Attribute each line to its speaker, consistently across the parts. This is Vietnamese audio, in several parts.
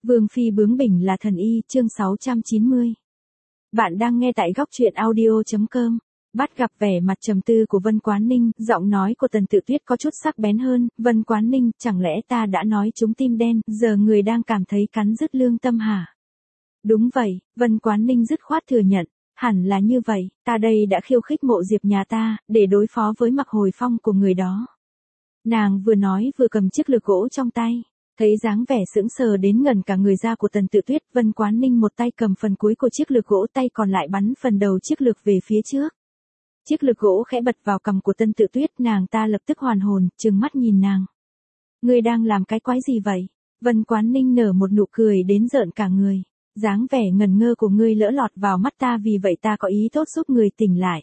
Speaker 1: Vương phi bướng bỉnh là thần y, chương 690. Bạn đang nghe tại góc truyện audio.com. Bắt gặp vẻ mặt trầm tư của Vân Quán Ninh, giọng nói của Tần Tự Tuyết có chút sắc bén hơn. Vân Quán Ninh, chẳng lẽ ta đã nói chúng tim đen, giờ người đang cảm thấy cắn rứt lương tâm hả? Đúng vậy, Vân Quán Ninh dứt khoát thừa nhận. Hẳn là như vậy, ta đây đã khiêu khích Mộ Diệp nhà ta, để đối phó với Mặc Hồi Phong của người đó. Nàng vừa nói vừa cầm chiếc lược gỗ trong tay. Thấy dáng vẻ sững sờ đến ngẩn cả người ra của Tần Tự Tuyết, Vân Quán Ninh một tay cầm phần cuối của chiếc lược gỗ, tay còn lại bắn phần đầu chiếc lược về phía trước. Chiếc lược gỗ khẽ bật vào cằm của Tần Tự Tuyết, nàng ta lập tức hoàn hồn, trừng mắt nhìn nàng. Ngươi đang làm cái quái gì vậy? Vân Quán Ninh nở một nụ cười đến rợn cả người. Dáng vẻ ngần ngơ của ngươi lỡ lọt vào mắt ta, vì vậy ta có ý tốt giúp người tỉnh lại.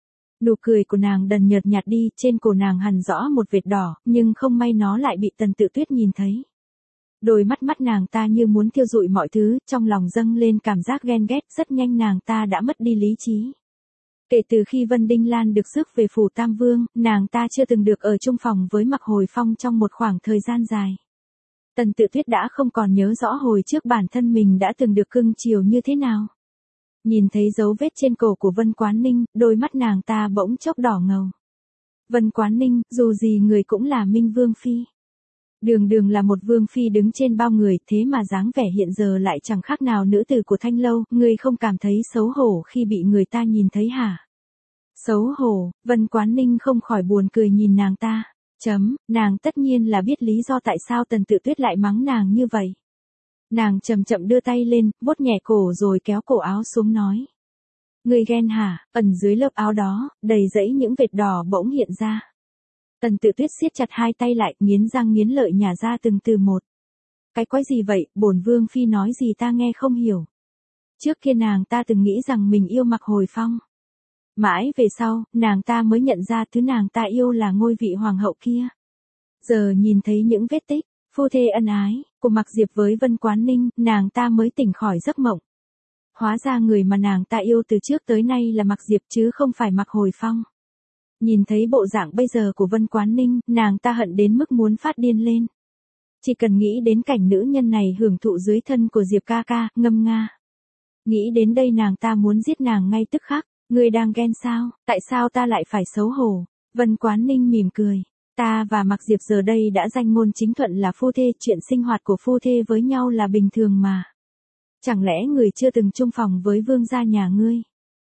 Speaker 1: Nụ cười của nàng dần nhợt nhạt đi, trên cổ nàng hằn rõ một vệt đỏ, nhưng không may nó lại bị Tần Tự Tuyết nhìn thấy. Đôi mắt nàng ta như muốn thiêu rụi mọi thứ, trong lòng dâng lên cảm giác ghen ghét, rất nhanh nàng ta đã mất đi lý trí. Kể từ khi Vân Đinh Lan được rước về phủ Tam Vương, nàng ta chưa từng được ở chung phòng với Mặc Hồi Phong trong một khoảng thời gian dài. Tần Tự Tuyết đã không còn nhớ rõ hồi trước bản thân mình đã từng được cưng chiều như thế nào. Nhìn thấy dấu vết trên cổ của Vân Quán Ninh, đôi mắt nàng ta bỗng chốc đỏ ngầu. Vân Quán Ninh, dù gì người cũng là Minh Vương Phi. Đường là một vương phi đứng trên bao người, thế mà dáng vẻ hiện giờ lại chẳng khác nào nữ tử của Thanh Lâu, ngươi không cảm thấy xấu hổ khi bị người ta nhìn thấy hả? Xấu hổ, Vân Quán Ninh không khỏi buồn cười nhìn nàng ta. Nàng tất nhiên là biết lý do tại sao Tần Tự Tuyết lại mắng nàng như vậy. Nàng chậm chậm đưa tay lên, vuốt nhẹ cổ rồi kéo cổ áo xuống nói. Ngươi ghen hả? Ẩn dưới lớp áo đó, đầy dẫy những vệt đỏ bỗng hiện ra. Tần Tự Tuyết siết chặt hai tay lại, nghiến răng nghiến lợi nhả ra từng từ một. Cái quái gì vậy, bổn vương phi nói gì ta nghe không hiểu. Trước kia nàng ta từng nghĩ rằng mình yêu Mặc Hồi Phong. Mãi về sau, nàng ta mới nhận ra thứ nàng ta yêu là ngôi vị hoàng hậu kia. Giờ nhìn thấy những vết tích, phu thê ân ái, của Mặc Diệp với Vân Quán Ninh, nàng ta mới tỉnh khỏi giấc mộng. Hóa ra người mà nàng ta yêu từ trước tới nay là Mặc Diệp chứ không phải Mặc Hồi Phong. Nhìn thấy bộ dạng bây giờ của Vân Quán Ninh, nàng ta hận đến mức muốn phát điên lên. Chỉ cần nghĩ đến cảnh nữ nhân này hưởng thụ dưới thân của Diệp ca ca, ngâm nga. Nghĩ đến đây nàng ta muốn giết nàng ngay tức khắc. Ngươi đang ghen sao, tại sao ta lại phải xấu hổ? Vân Quán Ninh mỉm cười. Ta và Mặc Diệp giờ đây đã danh ngôn chính thuận là phu thê, chuyện sinh hoạt của phu thê với nhau là bình thường mà. Chẳng lẽ người chưa từng chung phòng với vương gia nhà ngươi?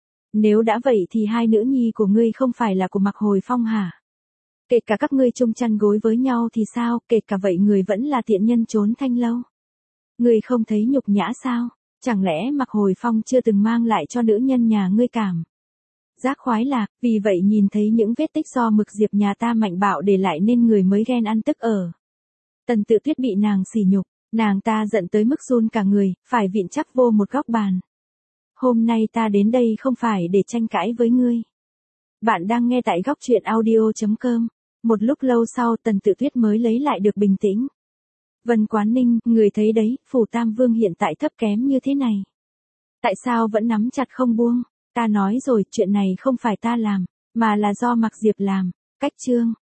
Speaker 1: Nếu đã vậy thì hai nữ nhi của ngươi không phải là của Mặc Hồi Phong hả? Kể cả các ngươi chung chăn gối với nhau thì sao, kể cả vậy người vẫn là tiện nhân trốn Thanh Lâu. Ngươi không thấy nhục nhã sao? Chẳng lẽ Mặc Hồi Phong chưa từng mang lại cho nữ nhân nhà ngươi cảm giác khoái lạc, vì vậy nhìn thấy những vết tích do Mực Diệp nhà ta mạnh bạo để lại nên người mới ghen ăn tức ở. Tần Tự Tuyết bị nàng sỉ nhục, nàng ta giận tới mức run cả người, phải vịn chắc vô một góc bàn. Hôm nay ta đến đây không phải để tranh cãi với ngươi. Bạn đang nghe tại góc truyện audio.com. Một lúc lâu sau Tần Tự Tuyết mới lấy lại được bình tĩnh. Vân Quán Ninh, người thấy đấy, phủ Tam Vương hiện tại thấp kém như thế này. Tại sao vẫn nắm chặt không buông? Ta nói rồi, chuyện này không phải ta làm, mà là do Mặc Diệp làm. Cách chương.